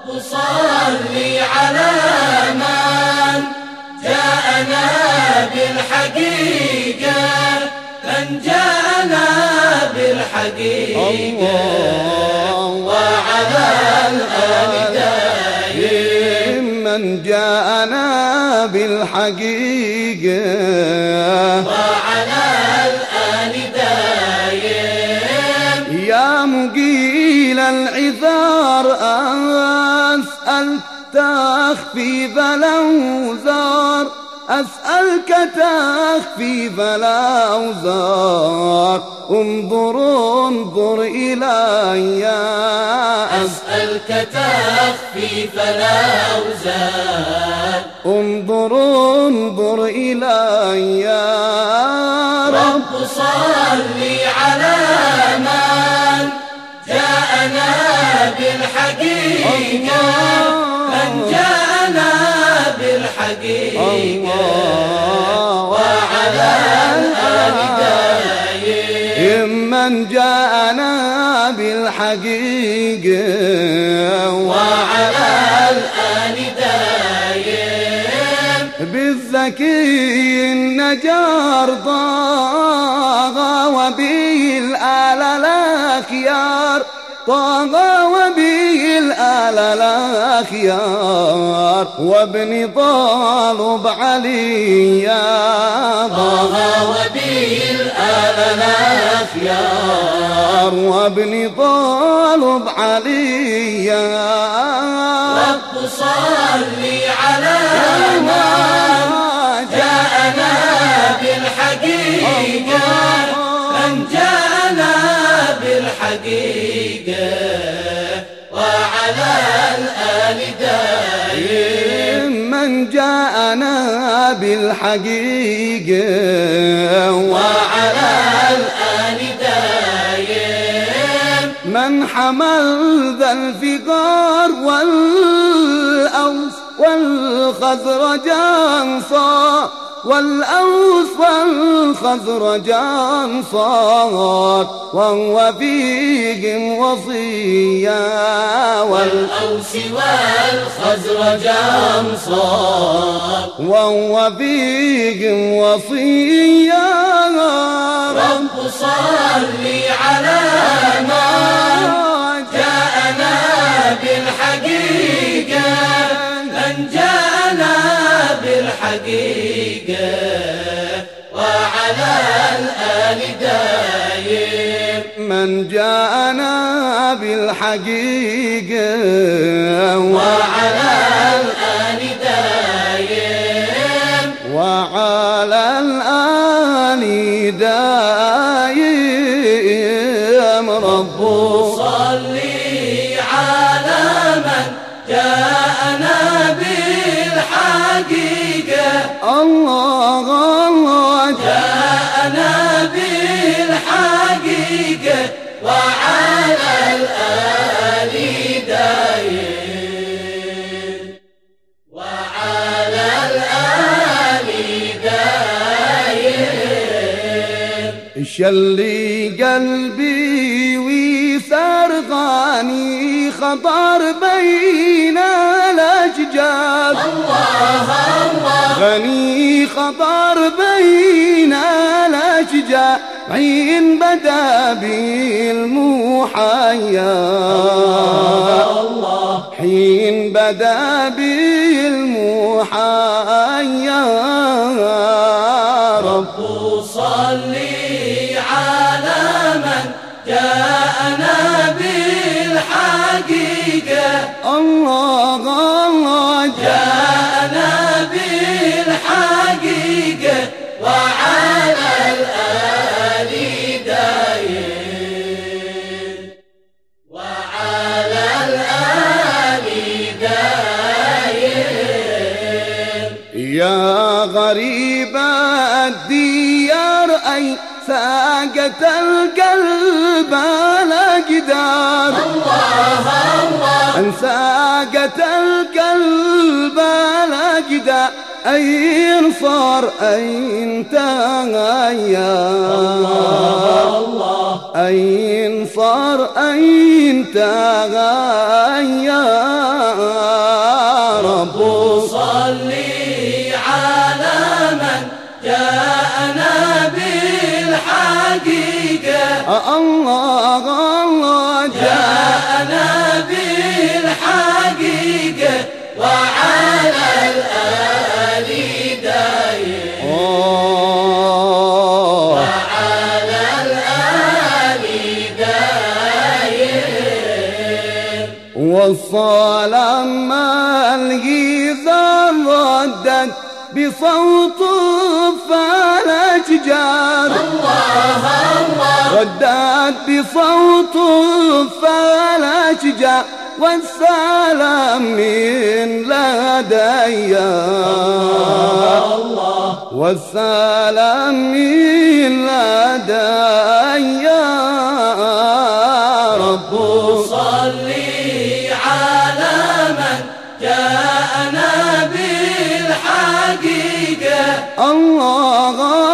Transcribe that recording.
صل على من جاءنا بالحقيقة، من جاءنا بالحقيقة، وعلى الآل دايم من جاءنا بالحقيقة، وعلى الآل دايم. يا مقيل العذار أسأل تخفيف الأوزار، أسألك تخفيف الأوزار، انظر إلي، أسألك تخفيف الأوزار، انظر إلي. رب صل على من جاءنا بالحقيقة، من جاءنا بالحقيقة، وعلى الآل دايم. من جاءنا بالحقيقة، وعلى الآل دايم. بالذكي النجار طاغى، وبه الآل الأخيار طاغى، وبه الآل الأخيار، وابن طالب علي طاغى، وبه الآل الأخيار، وابن طالب علي. رب صل على من جاءنا بالحقيقة، من جاءنا بالحقيقة، وعلى الآل دايم. من جاءنا بالحقيقة، وعلى الآل دايم. من حمل ذا الفقار والأوس والخزرج أنصار، والأوس والخزرج أنصار، وهو فيهم وصيا، والأوس والخزرج أنصار، وهو فيهم وصيا. رب صل على من جاءنا بالحقيقة، من جاءنا بالحقيقة، وعلى الآل دايم. من جاءنا بالحقيقة، وعلى الآل دايم. وعلى الآل دايم. رب صل على من جاءنا بالحقيقة، الله الله جاءنا بالحقيقة، وعلى الآل دايم، وعلى الآل دايم. شلي قلبي ويسرغاني، خطر بين الأشجار، الله الله، غني خطر بين الأشجار، حين بدا بالمحيا، حين بدا بالمحيا. رب صل على من جاءنا بالحقيقة، الله الله، جاءنا بالحقيقة، وعلى الآل دايم، وعلى الآل دايم. يا غريب الديار أي ساقت القلب الأقدار، الله الله، أن ساقت القلب الأقدار، أين صار أين تغير، أين صار أين تغير. والصلاة ما الغيظة ردت بصوت فالأشجار الله الله ردت بصوت فالأشجار والسلام من لدي والسلام من لدي رب صلي على من جاءنا بالحقيقة. الله